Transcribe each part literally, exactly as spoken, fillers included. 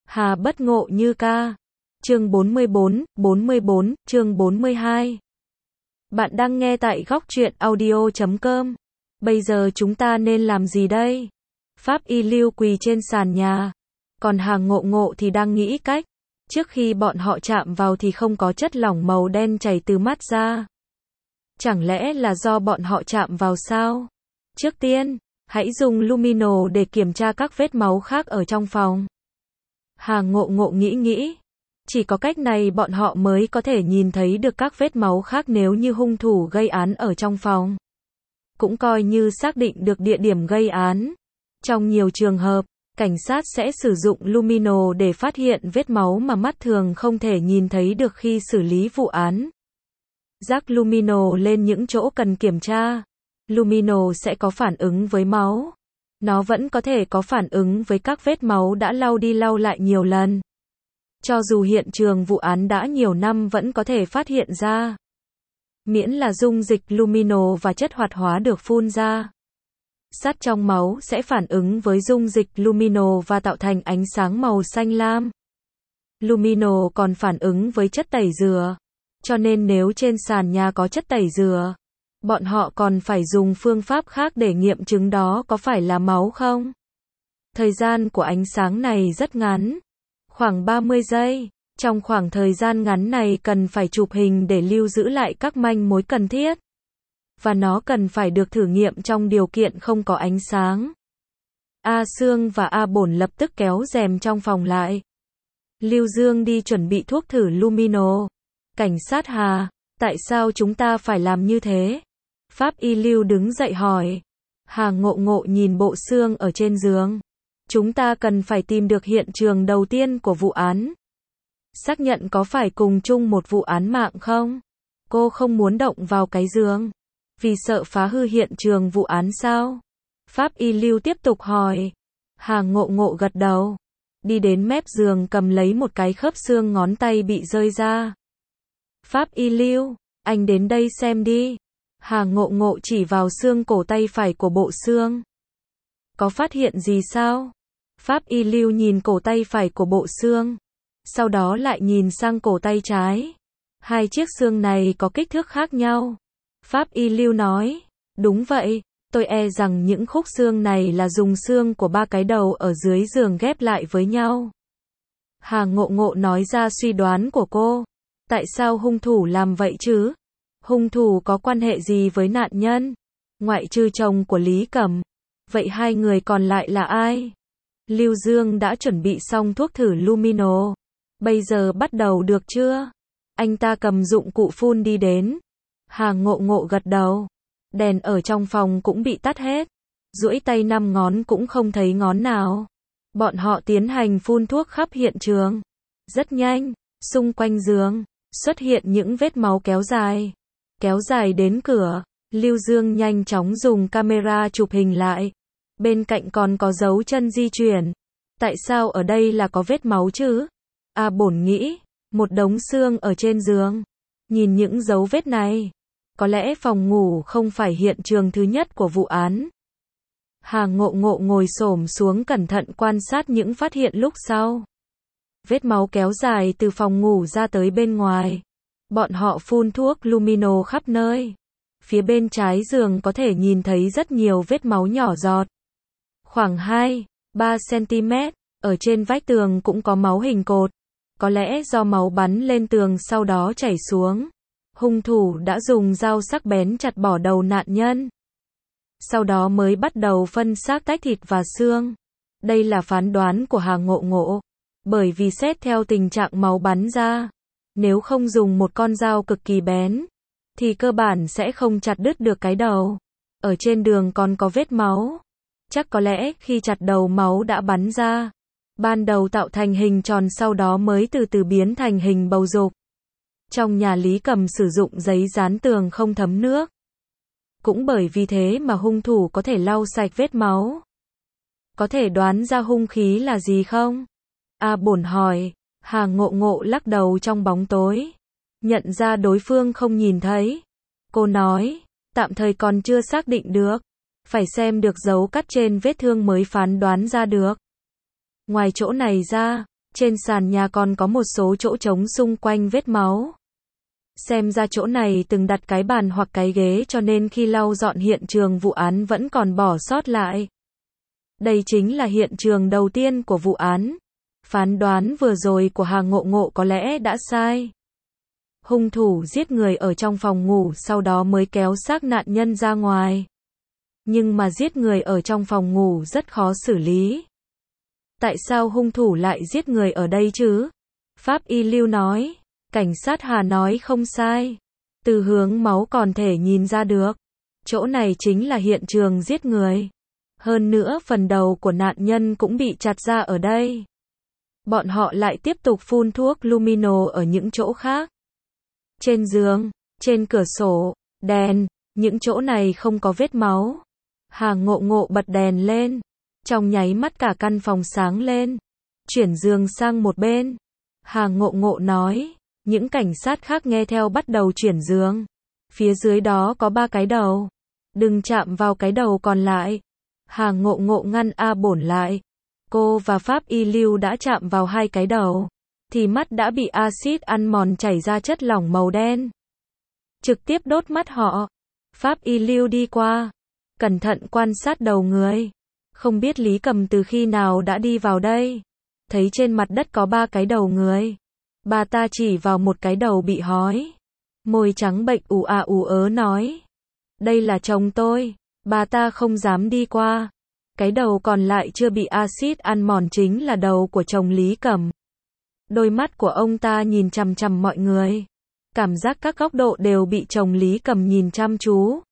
Hà bất ngộ như ca. Chương bốn mươi bốn, bốn mươi bốn, chương bốn mươi hai. Bạn đang nghe tại góc truyện audio chấm com. Bây giờ chúng ta nên làm gì đây? Pháp Y Lưu quỳ trên sàn nhà. Còn Hà Ngộ Ngộ thì đang nghĩ cách. Trước khi bọn họ chạm vào thì không có chất lỏng màu đen chảy từ mắt ra. Chẳng lẽ là do bọn họ chạm vào sao? Trước tiên, hãy dùng Lumino để kiểm tra các vết máu khác ở trong phòng. Hà Ngộ Ngộ nghĩ nghĩ. Chỉ có cách này bọn họ mới có thể nhìn thấy được các vết máu khác nếu như hung thủ gây án ở trong phòng. Cũng coi như xác định được địa điểm gây án. Trong nhiều trường hợp, cảnh sát sẽ sử dụng Lumino để phát hiện vết máu mà mắt thường không thể nhìn thấy được khi xử lý vụ án. Rắc Lumino lên những chỗ cần kiểm tra. Lumino sẽ có phản ứng với máu. Nó vẫn có thể có phản ứng với các vết máu đã lau đi lau lại nhiều lần. Cho dù hiện trường vụ án đã nhiều năm vẫn có thể phát hiện ra. Miễn là dung dịch Lumino và chất hoạt hóa được phun ra. Sắt trong máu sẽ phản ứng với dung dịch Lumino và tạo thành ánh sáng màu xanh lam. Lumino còn phản ứng với chất tẩy rửa. Cho nên nếu trên sàn nhà có chất tẩy rửa, bọn họ còn phải dùng phương pháp khác để nghiệm chứng đó có phải là máu không. Thời gian của ánh sáng này rất ngắn. Khoảng ba mươi giây. Trong khoảng thời gian ngắn này cần phải chụp hình để lưu giữ lại các manh mối cần thiết. Và nó cần phải được thử nghiệm trong điều kiện không có ánh sáng. A Sương và A Bổn lập tức kéo rèm trong phòng lại. Lưu Dương đi chuẩn bị thuốc thử Lumino. Cảnh sát Hà, tại sao chúng ta phải làm như thế? Pháp Y Lưu đứng dậy hỏi. Hà Ngộ Ngộ nhìn bộ xương ở trên giường. Chúng ta cần phải tìm được hiện trường đầu tiên của vụ án. Xác nhận có phải cùng chung một vụ án mạng không? Cô không muốn động vào cái giường. Vì sợ phá hư hiện trường vụ án sao? Pháp Y Lưu tiếp tục hỏi. Hà Ngộ Ngộ gật đầu. Đi đến mép giường cầm lấy một cái khớp xương ngón tay bị rơi ra. Pháp Y Lưu, anh đến đây xem đi. Hà Ngộ Ngộ chỉ vào xương cổ tay phải của bộ xương. Có phát hiện gì sao? Pháp Y Lưu nhìn cổ tay phải của bộ xương. Sau đó lại nhìn sang cổ tay trái. Hai chiếc xương này có kích thước khác nhau. Pháp Y Lưu nói. Đúng vậy, tôi e rằng những khúc xương này là dùng xương của ba cái đầu ở dưới giường ghép lại với nhau. Hà Ngộ Ngộ nói ra suy đoán của cô. Tại sao hung thủ làm vậy chứ? Hung thủ có quan hệ gì với nạn nhân? Ngoại trừ chồng của Lý Cẩm. Vậy hai người còn lại là ai? Lưu Dương đã chuẩn bị xong thuốc thử Lumino. Bây giờ bắt đầu được chưa? Anh ta cầm dụng cụ phun đi đến. Hà Ngộ Ngộ gật đầu. Đèn ở trong phòng cũng bị tắt hết. Duỗi tay năm ngón cũng không thấy ngón nào. Bọn họ tiến hành phun thuốc khắp hiện trường. Rất nhanh, xung quanh giường xuất hiện những vết máu kéo dài. Kéo dài đến cửa. Lưu Dương nhanh chóng dùng camera chụp hình lại. Bên cạnh còn có dấu chân di chuyển. Tại sao ở đây là có vết máu chứ? A Bổn nghĩ, một đống xương ở trên giường. Nhìn những dấu vết này, có lẽ phòng ngủ không phải hiện trường thứ nhất của vụ án. Hà Ngộ Ngộ ngồi xổm xuống cẩn thận quan sát những phát hiện lúc sau. Vết máu kéo dài từ phòng ngủ ra tới bên ngoài. Bọn họ phun thuốc Lumino khắp nơi. Phía bên trái giường có thể nhìn thấy rất nhiều vết máu nhỏ giọt. Khoảng hai, ba xăng-ti-mét, ở trên vách tường cũng có máu hình cột. Có lẽ do máu bắn lên tường sau đó chảy xuống. Hung thủ đã dùng dao sắc bén chặt bỏ đầu nạn nhân. Sau đó mới bắt đầu phân xác tách thịt và xương. Đây là phán đoán của Hà Ngộ Ngộ. Bởi vì xét theo tình trạng máu bắn ra, nếu không dùng một con dao cực kỳ bén, thì cơ bản sẽ không chặt đứt được cái đầu. Ở trên đường còn có vết máu. Chắc có lẽ khi chặt đầu máu đã bắn ra. Ban đầu tạo thành hình tròn sau đó mới từ từ biến thành hình bầu dục. Trong nhà Lý Cầm sử dụng giấy dán tường không thấm nước. Cũng bởi vì thế mà hung thủ có thể lau sạch vết máu. Có thể đoán ra hung khí là gì không? A Bổn hỏi. Hà Ngộ Ngộ lắc đầu trong bóng tối. Nhận ra đối phương không nhìn thấy. Cô nói, tạm thời còn chưa xác định được. Phải xem được dấu cắt trên vết thương mới phán đoán ra được. Ngoài chỗ này ra, Trên sàn nhà còn có một số chỗ trống xung quanh vết máu. Xem ra chỗ này từng đặt cái bàn hoặc cái ghế cho nên khi lau dọn hiện trường vụ án vẫn còn bỏ sót lại. Đây chính là hiện trường đầu tiên của vụ án. Phán đoán vừa rồi của Hà Ngộ Ngộ có lẽ đã sai. Hung thủ giết người ở trong phòng ngủ sau đó mới kéo xác nạn nhân ra ngoài. Nhưng mà giết người ở trong phòng ngủ rất khó xử lý. Tại sao hung thủ lại giết người ở đây chứ? Pháp y Lưu nói. Cảnh sát Hà nói không sai. Từ hướng máu còn thể nhìn ra được. Chỗ này chính là hiện trường giết người. Hơn nữa phần đầu của nạn nhân cũng bị chặt ra ở đây. Bọn họ lại tiếp tục phun thuốc lumino ở những chỗ khác. Trên giường, trên cửa sổ, đèn, những chỗ này không có vết máu. Hà Ngộ Ngộ bật đèn lên. Trong nháy mắt cả căn phòng sáng lên. Chuyển giường sang một bên. Hà Ngộ Ngộ nói. Những cảnh sát khác nghe theo bắt đầu chuyển giường. Phía dưới đó có ba cái đầu. Đừng chạm vào cái đầu còn lại. Hà Ngộ Ngộ ngăn A Bổn lại. Cô và Pháp y Lưu đã chạm vào hai cái đầu. Thì mắt đã bị axit ăn mòn chảy ra chất lỏng màu đen. Trực tiếp đốt mắt họ. Pháp y Lưu đi qua. Cẩn thận quan sát đầu người. Không biết Lý Cầm từ khi nào đã đi vào đây. Thấy trên mặt đất có ba cái đầu người. Bà ta chỉ vào một cái đầu bị hói. Môi trắng bệnh ù à ù ớ nói. Đây là chồng tôi. Bà ta không dám đi qua. Cái đầu còn lại chưa bị axit ăn mòn chính là đầu của chồng Lý Cầm. Đôi mắt của ông ta nhìn chằm chằm mọi người. Cảm giác các góc độ đều bị chồng Lý Cầm nhìn chăm chú.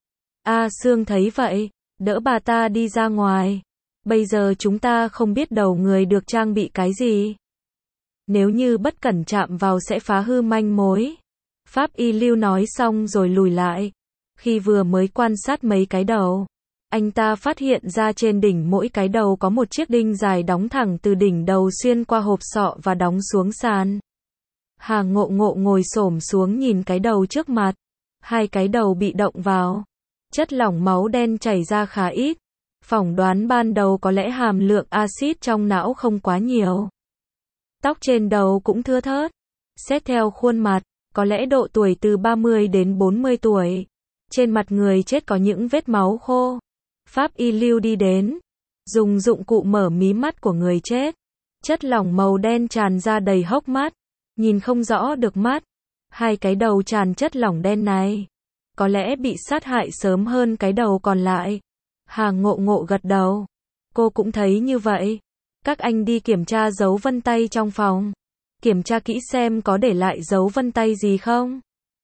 A Sương thấy vậy, đỡ bà ta đi ra ngoài. Bây giờ chúng ta không biết đầu người được trang bị cái gì. Nếu như bất cẩn chạm vào sẽ phá hư manh mối. Pháp y Lưu nói xong rồi lùi lại. Khi vừa mới quan sát mấy cái đầu, anh ta phát hiện ra trên đỉnh mỗi cái đầu có một chiếc đinh dài đóng thẳng từ đỉnh đầu xuyên qua hộp sọ và đóng xuống sàn. Hà Ngộ Ngộ ngồi xổm xuống nhìn cái đầu trước mặt. Hai cái đầu bị động vào. Chất lỏng máu đen chảy ra khá ít. Phỏng đoán ban đầu có lẽ hàm lượng axit trong não không quá nhiều. Tóc trên đầu cũng thưa thớt. Xét theo khuôn mặt, có lẽ độ tuổi từ ba mươi đến bốn mươi tuổi. Trên mặt người chết có những vết máu khô. Pháp y Lưu đi đến. Dùng dụng cụ mở mí mắt của người chết. Chất lỏng màu đen tràn ra đầy hốc mắt. Nhìn không rõ được mắt. Hai cái đầu tràn chất lỏng đen này. Có lẽ bị sát hại sớm hơn cái đầu còn lại. Hà Ngộ Ngộ gật đầu. Cô cũng thấy như vậy. Các anh đi kiểm tra dấu vân tay trong phòng. Kiểm tra kỹ xem có để lại dấu vân tay gì không.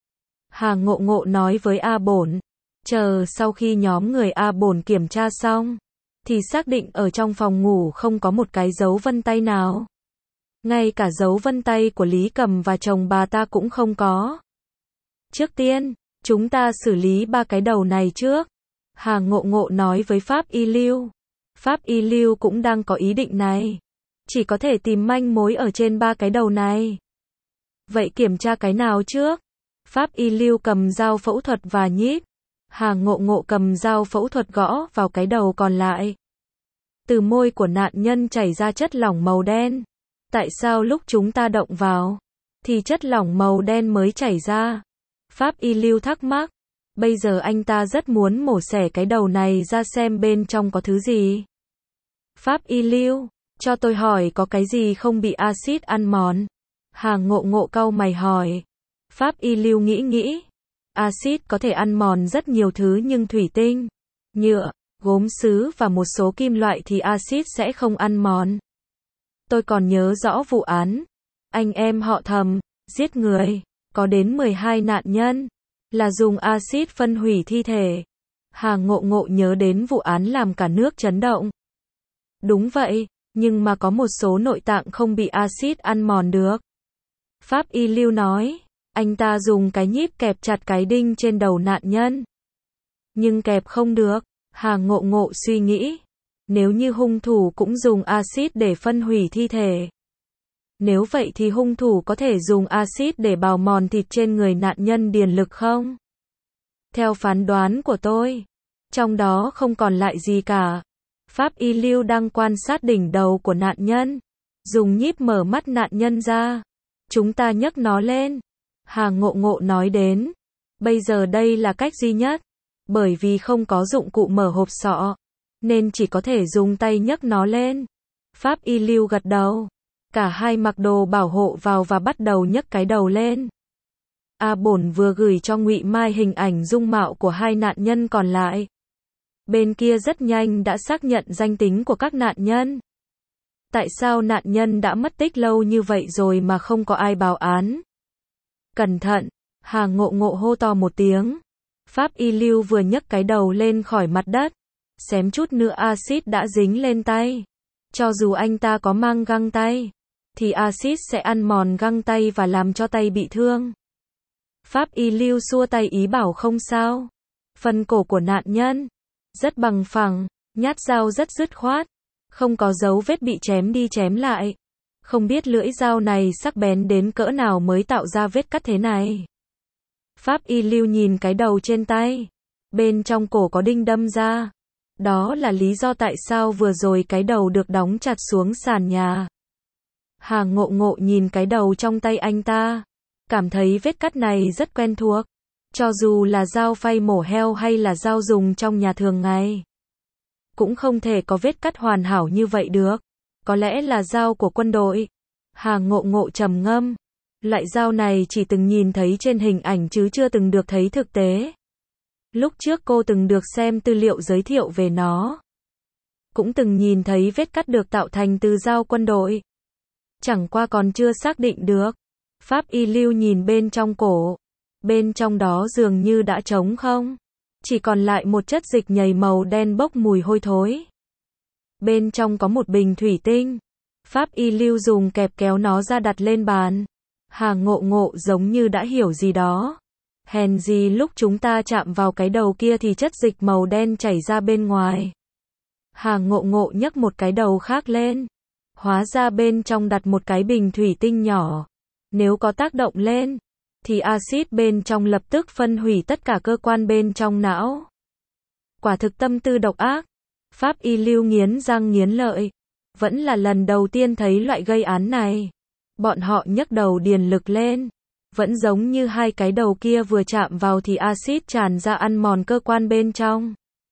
Hà Ngộ Ngộ nói với A Bổn. Chờ sau khi nhóm người A Bổn kiểm tra xong. Thì xác định ở trong phòng ngủ không có một cái dấu vân tay nào. Ngay cả dấu vân tay của Lý Cầm và chồng bà ta cũng không có. Trước tiên, chúng ta xử lý ba cái đầu này trước. Hà Ngộ Ngộ nói với Pháp y Lưu. Pháp y Lưu cũng đang có ý định này. Chỉ có thể tìm manh mối ở trên ba cái đầu này. Vậy kiểm tra cái nào trước? Pháp y Lưu cầm dao phẫu thuật và nhíp. Hà Ngộ Ngộ cầm dao phẫu thuật gõ vào cái đầu còn lại. Từ môi của nạn nhân chảy ra chất lỏng màu đen. Tại sao lúc chúng ta động vào, thì chất lỏng màu đen mới chảy ra? Pháp y Lưu thắc mắc. Bây giờ anh ta rất muốn mổ xẻ cái đầu này ra xem bên trong có thứ gì. Pháp y Lưu, cho tôi hỏi có cái gì không bị axit ăn mòn? Hà Ngộ Ngộ cau mày hỏi. Pháp y Lưu nghĩ nghĩ. Axit có thể ăn mòn rất nhiều thứ nhưng thủy tinh, nhựa, gốm sứ và một số kim loại thì axit sẽ không ăn mòn. Tôi còn nhớ rõ vụ án. Anh em họ Thầm, giết người, có đến mười hai nạn nhân, là dùng axit phân hủy thi thể. Hà Ngộ Ngộ nhớ đến vụ án làm cả nước chấn động. Đúng vậy, nhưng mà có một số nội tạng không bị axit ăn mòn được. Pháp y Lưu nói, anh ta dùng cái nhíp kẹp chặt cái đinh trên đầu nạn nhân. Nhưng kẹp không được. Hà Ngộ Ngộ suy nghĩ. Nếu như hung thủ cũng dùng axit để phân hủy thi thể. Nếu vậy thì hung thủ có thể dùng axit để bào mòn thịt trên người nạn nhân điền lực không? Theo phán đoán của tôi, trong đó không còn lại gì cả. Pháp y Lưu đang quan sát đỉnh đầu của nạn nhân. dùng nhíp mở mắt nạn nhân ra. Chúng ta nhấc nó lên. Hà Ngộ Ngộ nói đến. Bây giờ đây là cách duy nhất. Bởi vì không có dụng cụ mở hộp sọ. Nên chỉ có thể dùng tay nhấc nó lên. Pháp Y Lưu gật đầu. Cả hai mặc đồ bảo hộ vào và bắt đầu nhấc cái đầu lên. A Bổn vừa gửi cho Ngụy Mai hình ảnh dung mạo của hai nạn nhân còn lại. Bên kia rất nhanh đã xác nhận danh tính của các nạn nhân. Tại sao nạn nhân đã mất tích lâu như vậy rồi mà không có ai báo án? Cẩn thận, Hà Ngộ Ngộ hô to một tiếng. Pháp Y Lưu vừa nhấc cái đầu lên khỏi mặt đất. Xém chút nữa axit đã dính lên tay. Cho dù anh ta có mang găng tay, thì axit sẽ ăn mòn găng tay và làm cho tay bị thương. Pháp Y Lưu xua tay ý bảo không sao. Phần cổ của nạn nhân rất bằng phẳng, nhát dao rất dứt khoát, không có dấu vết bị chém đi chém lại. Không biết lưỡi dao này sắc bén đến cỡ nào mới tạo ra vết cắt thế này. Pháp Y Lưu nhìn cái đầu trên tay, bên trong cổ có đinh đâm ra. Đó là lý do tại sao vừa rồi cái đầu được đóng chặt xuống sàn nhà. Hà Ngộ Ngộ nhìn cái đầu trong tay anh ta, cảm thấy vết cắt này rất quen thuộc. Cho dù là dao phay mổ heo hay là dao dùng trong nhà thường ngày, cũng không thể có vết cắt hoàn hảo như vậy được. Có lẽ là dao của quân đội. Hà Ngộ Ngộ trầm ngâm. Loại dao này chỉ từng nhìn thấy trên hình ảnh chứ chưa từng được thấy thực tế. Lúc trước cô từng được xem tư liệu giới thiệu về nó. Cũng từng nhìn thấy vết cắt được tạo thành từ dao quân đội. Chẳng qua còn chưa xác định được. Pháp Y Lưu nhìn bên trong cổ. Bên trong đó dường như đã trống không. Chỉ còn lại một chất dịch nhầy màu đen bốc mùi hôi thối. Bên trong có một bình thủy tinh. Pháp Y Lưu dùng kẹp kéo nó ra đặt lên bàn. Hà Ngộ Ngộ giống như đã hiểu gì đó. Hèn gì lúc chúng ta chạm vào cái đầu kia thì chất dịch màu đen chảy ra bên ngoài. Hà Ngộ Ngộ nhấc một cái đầu khác lên. Hóa ra bên trong đặt một cái bình thủy tinh nhỏ. Nếu có tác động lên, thì axit bên trong lập tức phân hủy tất cả cơ quan bên trong não. Quả thực tâm tư độc ác. Pháp Y Lưu nghiến răng nghiến lợi. Vẫn là lần đầu tiên thấy loại gây án này. Bọn họ nhấc đầu điền lực lên. Vẫn giống như hai cái đầu kia vừa chạm vào thì axit tràn ra ăn mòn cơ quan bên trong.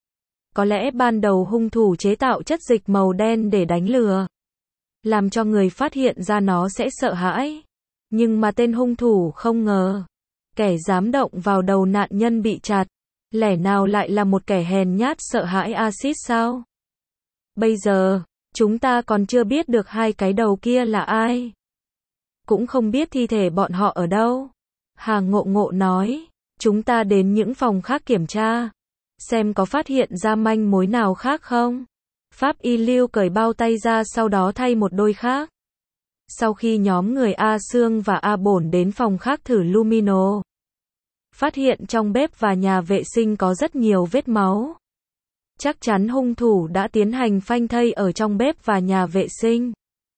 Có lẽ ban đầu hung thủ chế tạo chất dịch màu đen để đánh lừa. Làm cho người phát hiện ra nó sẽ sợ hãi. Nhưng mà tên hung thủ không ngờ. Kẻ dám động vào đầu nạn nhân bị chặt. Lẽ nào lại là một kẻ hèn nhát sợ hãi axit sao? Bây giờ, chúng ta còn chưa biết được hai cái đầu kia là ai. Cũng không biết thi thể bọn họ ở đâu. Hà Ngộ Ngộ nói, chúng ta đến những phòng khác kiểm tra. Xem có phát hiện ra manh mối nào khác không. Pháp Y Lưu cởi bao tay ra sau đó thay một đôi khác. Sau khi nhóm người A Sương và A Bổn đến phòng khác thử Lumino, phát hiện trong bếp và nhà vệ sinh có rất nhiều vết máu. Chắc chắn hung thủ đã tiến hành phanh thây ở trong bếp và nhà vệ sinh.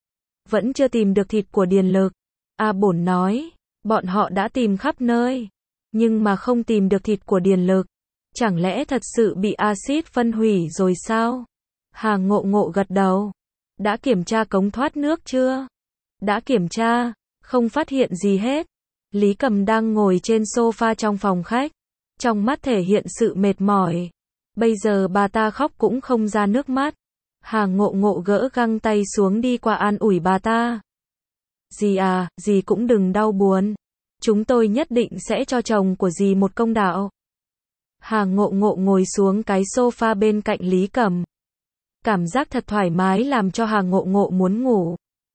Vẫn chưa tìm được thịt của Điền Lực. A Bổn nói, bọn họ đã tìm khắp nơi, nhưng mà không tìm được thịt của Điền Lực. Chẳng lẽ thật sự bị axit phân hủy rồi sao? Hà Ngộ Ngộ gật đầu. Đã kiểm tra cống thoát nước chưa? Đã kiểm tra, không phát hiện gì hết. Lý Cầm đang ngồi trên sofa trong phòng khách, trong mắt thể hiện sự mệt mỏi. Bây giờ bà ta khóc cũng không ra nước mắt. Hà Ngộ Ngộ gỡ găng tay xuống đi qua an ủi bà ta. Dì à, dì cũng đừng đau buồn. Chúng tôi nhất định sẽ cho chồng của dì một công đạo. Hà Ngộ Ngộ ngồi xuống cái sofa bên cạnh Lý Cầm. Cảm giác thật thoải mái làm cho Hà Ngộ Ngộ muốn ngủ.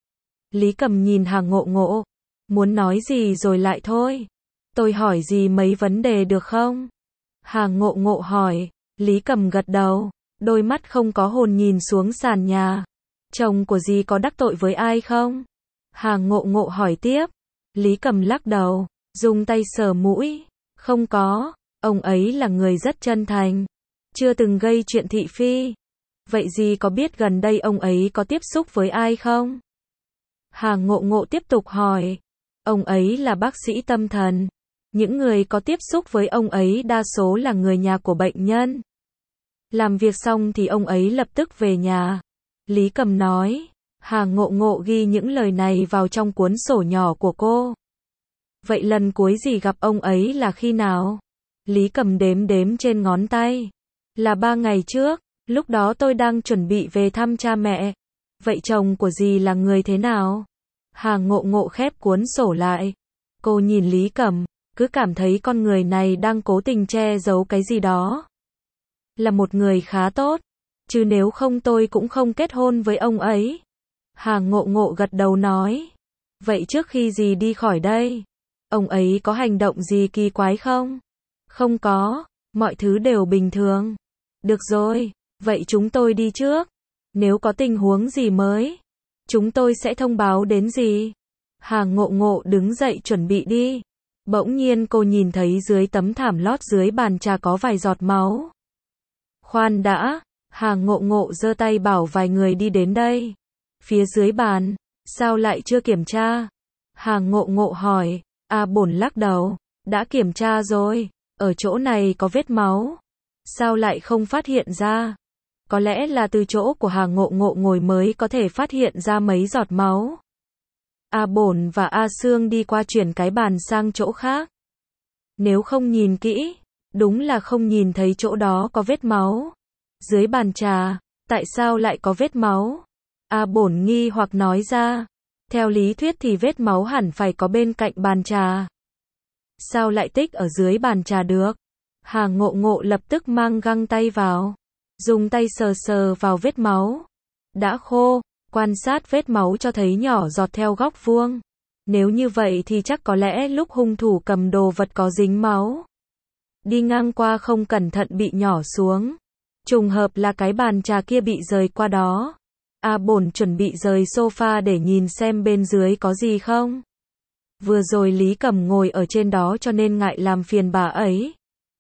Lý Cầm nhìn Hà Ngộ Ngộ, muốn nói gì rồi lại thôi. Tôi hỏi dì mấy vấn đề được không? Hà Ngộ Ngộ hỏi. Lý Cầm gật đầu, đôi mắt không có hồn nhìn xuống sàn nhà. Chồng của dì có đắc tội với ai không? Hà Ngộ Ngộ hỏi tiếp. Lý Cầm lắc đầu, dùng tay sờ mũi. Không có, ông ấy là người rất chân thành, chưa từng gây chuyện thị phi. Vậy dì có biết gần đây ông ấy có tiếp xúc với ai không? Hà Ngộ Ngộ tiếp tục hỏi. Ông ấy là bác sĩ tâm thần. Những người có tiếp xúc với ông ấy đa số là người nhà của bệnh nhân. Làm việc xong thì ông ấy lập tức về nhà. Lý Cầm nói. Hà Ngộ Ngộ ghi những lời này vào trong cuốn sổ nhỏ của cô. Vậy lần cuối gì gặp ông ấy là khi nào? Lý Cầm đếm đếm trên ngón tay. Là ba ngày trước, lúc đó tôi đang chuẩn bị về thăm cha mẹ. Vậy chồng của dì là người thế nào? Hà Ngộ Ngộ khép cuốn sổ lại. Cô nhìn Lý Cầm, cứ cảm thấy con người này đang cố tình che giấu cái gì đó. Là một người khá tốt, chứ nếu không tôi cũng không kết hôn với ông ấy. Hà Ngộ Ngộ gật đầu nói. Vậy trước khi dì đi khỏi đây, ông ấy có hành động gì kỳ quái không? Không có, mọi thứ đều bình thường. Được rồi, vậy chúng tôi đi trước. Nếu có tình huống gì mới, chúng tôi sẽ thông báo đến dì. Hà Ngộ Ngộ đứng dậy chuẩn bị đi. Bỗng nhiên cô nhìn thấy dưới tấm thảm lót dưới bàn trà có vài giọt máu. Khoan đã, Hà Ngộ Ngộ giơ tay bảo vài người đi đến đây. Phía dưới bàn, sao lại chưa kiểm tra? Hà Ngộ Ngộ hỏi. A Bổn lắc đầu, đã kiểm tra rồi, ở chỗ này có vết máu. Sao lại không phát hiện ra? Có lẽ là từ chỗ của Hà Ngộ Ngộ ngồi mới có thể phát hiện ra mấy giọt máu. A Bổn và A Sương đi qua chuyển cái bàn sang chỗ khác. Nếu không nhìn kỹ, đúng là không nhìn thấy chỗ đó có vết máu. Dưới bàn trà, tại sao lại có vết máu? A Bổn nghi hoặc nói ra. Theo lý thuyết thì vết máu hẳn phải có bên cạnh bàn trà. Sao lại tích ở dưới bàn trà được? Hà Ngộ Ngộ lập tức mang găng tay vào. Dùng tay sờ sờ vào vết máu. Đã khô, quan sát vết máu cho thấy nhỏ giọt theo góc vuông. Nếu như vậy thì chắc có lẽ lúc hung thủ cầm đồ vật có dính máu. Đi ngang qua không cẩn thận bị nhỏ xuống. Trùng hợp là cái bàn trà kia bị rời qua đó. A Bổn chuẩn bị rời sofa để nhìn xem bên dưới có gì không. Vừa rồi Lý Cầm ngồi ở trên đó cho nên ngại làm phiền bà ấy.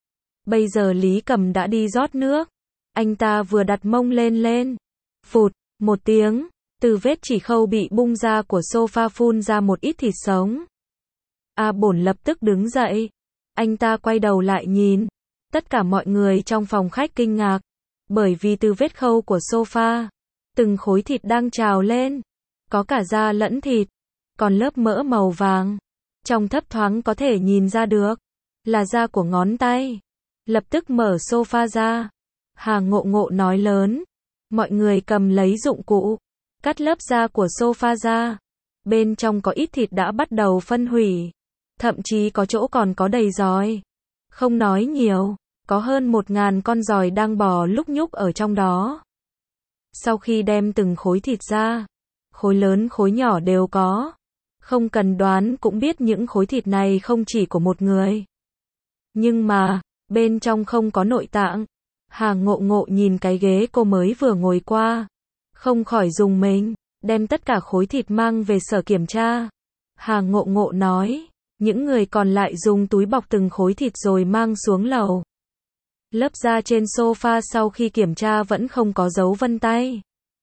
Bây giờ Lý Cầm đã đi rót nước. Anh ta vừa đặt mông lên lên. Phụt, một tiếng, từ vết chỉ khâu bị bung ra của sofa phun ra một ít thịt sống. A Bổn lập tức đứng dậy. Anh ta quay đầu lại nhìn. Tất cả mọi người trong phòng khách kinh ngạc. Bởi vì từ vết khâu của sofa, từng khối thịt đang trào lên. Có cả da lẫn thịt. Còn lớp mỡ màu vàng. Trong thấp thoáng có thể nhìn ra được. Là da của ngón tay. Lập tức mở sofa ra. Hà Ngộ Ngộ nói lớn. Mọi người cầm lấy dụng cụ. Cắt lớp da của sofa ra. Bên trong có ít thịt đã bắt đầu phân hủy. Thậm chí có chỗ còn có đầy giòi. Không nói nhiều. Có hơn một ngàn con giòi đang bò lúc nhúc ở trong đó. Sau khi đem từng khối thịt ra, khối lớn khối nhỏ đều có. Không cần đoán cũng biết những khối thịt này không chỉ của một người. Nhưng mà, bên trong không có nội tạng. Hà Ngộ Ngộ nhìn cái ghế cô mới vừa ngồi qua. Không khỏi rùng mình, đem tất cả khối thịt mang về sở kiểm tra. Hà Ngộ Ngộ nói, những người còn lại dùng túi bọc từng khối thịt rồi mang xuống lầu. Lớp da trên sofa sau khi kiểm tra vẫn không có dấu vân tay.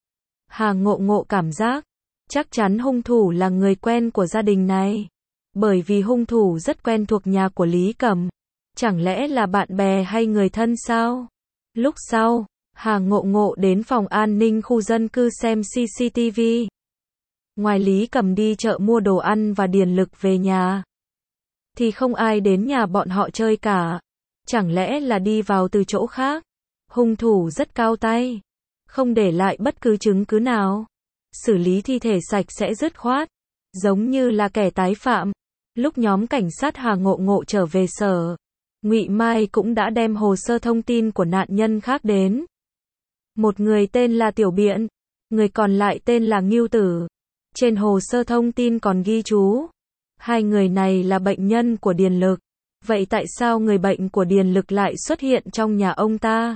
Hà Ngộ Ngộ cảm giác, chắc chắn hung thủ là người quen của gia đình này. Bởi vì hung thủ rất quen thuộc nhà của Lý Cầm. Chẳng lẽ là bạn bè hay người thân sao? Lúc sau, Hà Ngộ Ngộ đến phòng an ninh khu dân cư xem xê xê tê vê. Ngoài Lý Cầm đi chợ mua đồ ăn và Điền Lực về nhà, thì không ai đến nhà bọn họ chơi cả. Chẳng lẽ là đi vào từ chỗ khác? Hung thủ rất cao tay. Không để lại bất cứ chứng cứ nào. Xử lý thi thể sạch sẽ dứt khoát. Giống như là kẻ tái phạm. Lúc nhóm cảnh sát Hà Ngộ Ngộ trở về sở, Ngụy Mai cũng đã đem hồ sơ thông tin của nạn nhân khác đến. Một người tên là Tiểu Biện, người còn lại tên là Ngưu Tử. Trên hồ sơ thông tin còn ghi chú, hai người này là bệnh nhân của Điền Lực. Vậy tại sao người bệnh của Điền Lực lại xuất hiện trong nhà ông ta?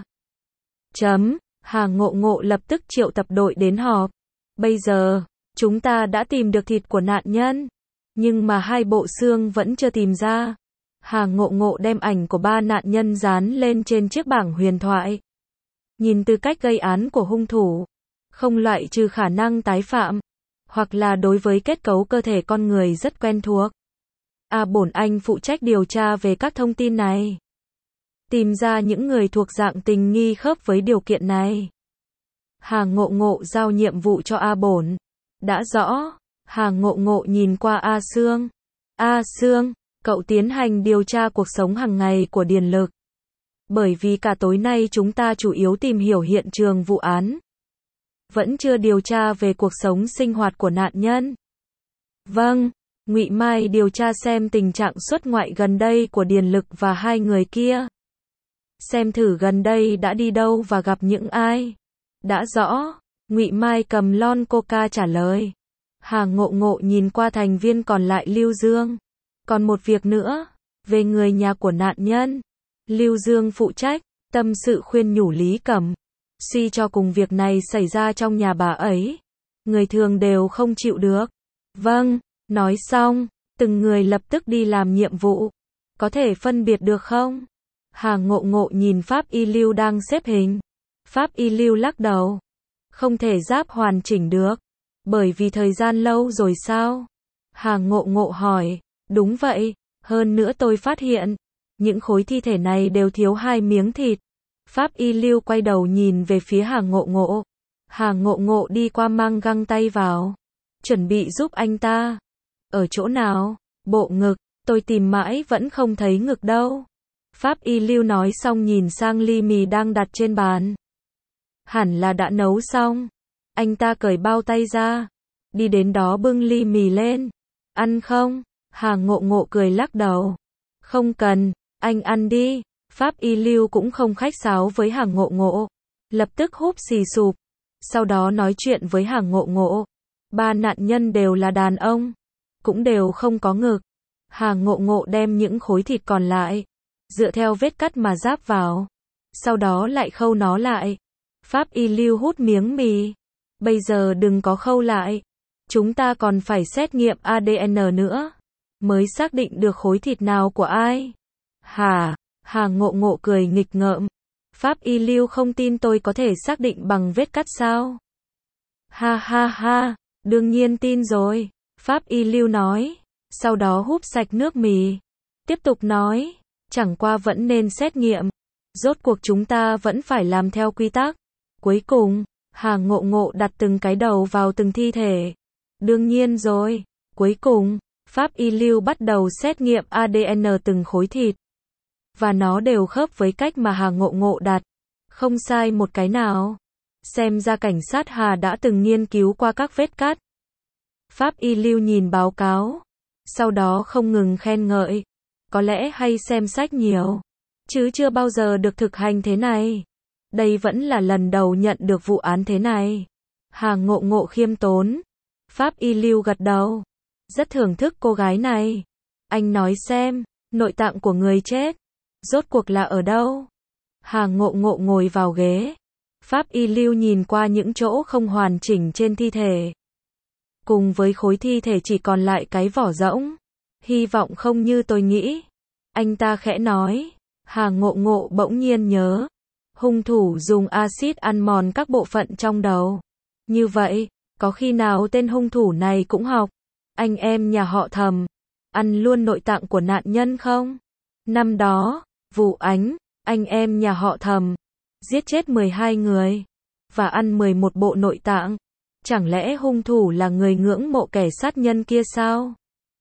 Chấm, Hà Ngộ Ngộ lập tức triệu tập đội đến họp. Bây giờ, chúng ta đã tìm được thịt của nạn nhân, nhưng mà hai bộ xương vẫn chưa tìm ra. Hà Ngộ Ngộ đem ảnh của ba nạn nhân dán lên trên chiếc bảng huyền thoại. Nhìn từ cách gây án của hung thủ, không loại trừ khả năng tái phạm, hoặc là đối với kết cấu cơ thể con người rất quen thuộc. A Bổn Anh phụ trách điều tra về các thông tin này. Tìm ra những người thuộc dạng tình nghi khớp với điều kiện này. Hà Ngộ Ngộ giao nhiệm vụ cho A Bổn. Đã rõ. Hà Ngộ Ngộ nhìn qua A Sương. A Sương, cậu tiến hành điều tra cuộc sống hàng ngày của Điền Lực. Bởi vì cả tối nay chúng ta chủ yếu tìm hiểu hiện trường vụ án. Vẫn chưa điều tra về cuộc sống sinh hoạt của nạn nhân. Vâng, Ngụy Mai điều tra xem tình trạng xuất ngoại gần đây của Điền Lực và hai người kia. Xem thử gần đây đã đi đâu và gặp những ai. Đã rõ. Ngụy Mai cầm lon coca trả lời. Hà Ngộ Ngộ nhìn qua thành viên còn lại Lưu Dương. Còn một việc nữa, về người nhà của nạn nhân. Lưu Dương phụ trách, tâm sự khuyên nhủ Lý Cẩm. Suy cho cùng việc này xảy ra trong nhà bà ấy. Người thường đều không chịu được. Vâng, nói xong, từng người lập tức đi làm nhiệm vụ. Có thể phân biệt được không? Hà Ngộ Ngộ nhìn Pháp Y Lưu đang xếp hình. Pháp Y Lưu lắc đầu. Không thể giáp hoàn chỉnh được. Bởi vì thời gian lâu rồi sao? Hà Ngộ Ngộ hỏi. Đúng vậy, hơn nữa tôi phát hiện, những khối thi thể này đều thiếu hai miếng thịt. Pháp Y Lưu quay đầu nhìn về phía Hà Ngộ Ngộ. Hà Ngộ Ngộ đi qua mang găng tay vào. Chuẩn bị giúp anh ta. Ở chỗ nào? Bộ ngực, tôi tìm mãi vẫn không thấy ngực đâu. Pháp Y Lưu nói xong nhìn sang ly mì đang đặt trên bàn. Hẳn là đã nấu xong. Anh ta cởi bao tay ra. Đi đến đó bưng ly mì lên. Ăn không? Hà Ngộ Ngộ cười lắc đầu. Không cần, anh ăn đi. Pháp Y Lưu cũng không khách sáo với Hà Ngộ Ngộ. Lập tức húp xì sụp. Sau đó nói chuyện với Hà Ngộ Ngộ. Ba nạn nhân đều là đàn ông. Cũng đều không có ngực. Hà Ngộ Ngộ đem những khối thịt còn lại. Dựa theo vết cắt mà ráp vào. Sau đó lại khâu nó lại. Pháp Y Lưu hút miếng mì. Bây giờ đừng có khâu lại. Chúng ta còn phải xét nghiệm a đê en nữa. Mới xác định được khối thịt nào của ai. Hả? Hà Ngộ Ngộ cười nghịch ngợm. Pháp Y Lưu không tin tôi có thể xác định bằng vết cắt sao? Ha ha ha, đương nhiên tin rồi. Pháp Y Lưu nói. Sau đó húp sạch nước mì. Tiếp tục nói. Chẳng qua vẫn nên xét nghiệm. Rốt cuộc chúng ta vẫn phải làm theo quy tắc. Cuối cùng, Hà Ngộ Ngộ đặt từng cái đầu vào từng thi thể. Đương nhiên rồi. Cuối cùng, Pháp Y Lưu bắt đầu xét nghiệm a đê en từng khối thịt. Và nó đều khớp với cách mà Hà Ngộ Ngộ đặt. Không sai một cái nào. Xem ra cảnh sát Hà đã từng nghiên cứu qua các vết cắt. Pháp Y Lưu nhìn báo cáo. Sau đó không ngừng khen ngợi. Có lẽ hay xem sách nhiều. Chứ chưa bao giờ được thực hành thế này. Đây vẫn là lần đầu nhận được vụ án thế này. Hà Ngộ Ngộ khiêm tốn. Pháp Y Lưu gật đầu. Rất thưởng thức cô gái này. Anh nói xem, nội tạng của người chết. Rốt cuộc là ở đâu? Hà Ngộ Ngộ ngồi vào ghế. Pháp Y Lưu nhìn qua những chỗ không hoàn chỉnh trên thi thể. Cùng với khối thi thể chỉ còn lại cái vỏ rỗng. Hy vọng không như tôi nghĩ. Anh ta khẽ nói. Hà Ngộ Ngộ bỗng nhiên nhớ. Hung thủ dùng axit ăn mòn các bộ phận trong đầu. Như vậy, có khi nào tên hung thủ này cũng học anh em nhà họ Thầm ăn luôn nội tạng của nạn nhân không? Năm đó, vụ Ánh, anh em nhà họ Thầm giết chết mười hai người và ăn mười một bộ nội tạng. Chẳng lẽ hung thủ là người ngưỡng mộ kẻ sát nhân kia sao?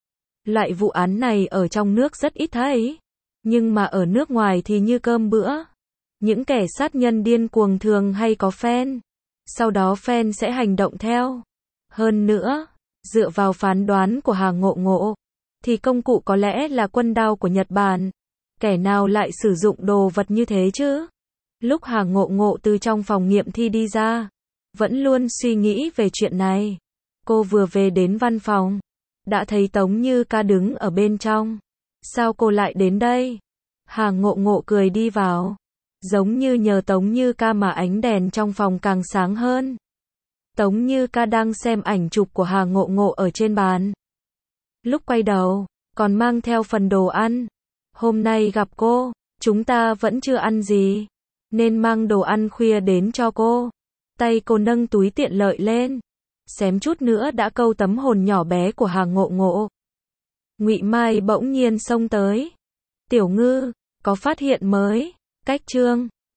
Loại vụ án này ở trong nước rất ít thấy, nhưng mà ở nước ngoài thì như cơm bữa. Những kẻ sát nhân điên cuồng thường hay có fan, sau đó fan sẽ hành động theo. Hơn nữa, dựa vào phán đoán của Hà Ngộ Ngộ, thì công cụ có lẽ là quân đao của Nhật Bản. Kẻ nào lại sử dụng đồ vật như thế chứ? Lúc Hà Ngộ Ngộ từ trong phòng nghiệm thi đi ra, vẫn luôn suy nghĩ về chuyện này. Cô vừa về đến văn phòng, đã thấy Tống Như Ca đứng ở bên trong. Sao cô lại đến đây? Hà Ngộ Ngộ cười đi vào. Giống như nhờ Tống Như Ca mà ánh đèn trong phòng càng sáng hơn. Tống Như Ca đang xem ảnh chụp của Hà Ngộ Ngộ ở trên bàn. Lúc quay đầu, còn mang theo phần đồ ăn. Hôm nay gặp cô, chúng ta vẫn chưa ăn gì, nên mang đồ ăn khuya đến cho cô. Tay cô nâng túi tiện lợi lên, xém chút nữa đã câu tấm hồn nhỏ bé của Hà Ngộ Ngộ. Ngụy Mai bỗng nhiên xông tới. Tiểu Ngư, có phát hiện mới. Cách chương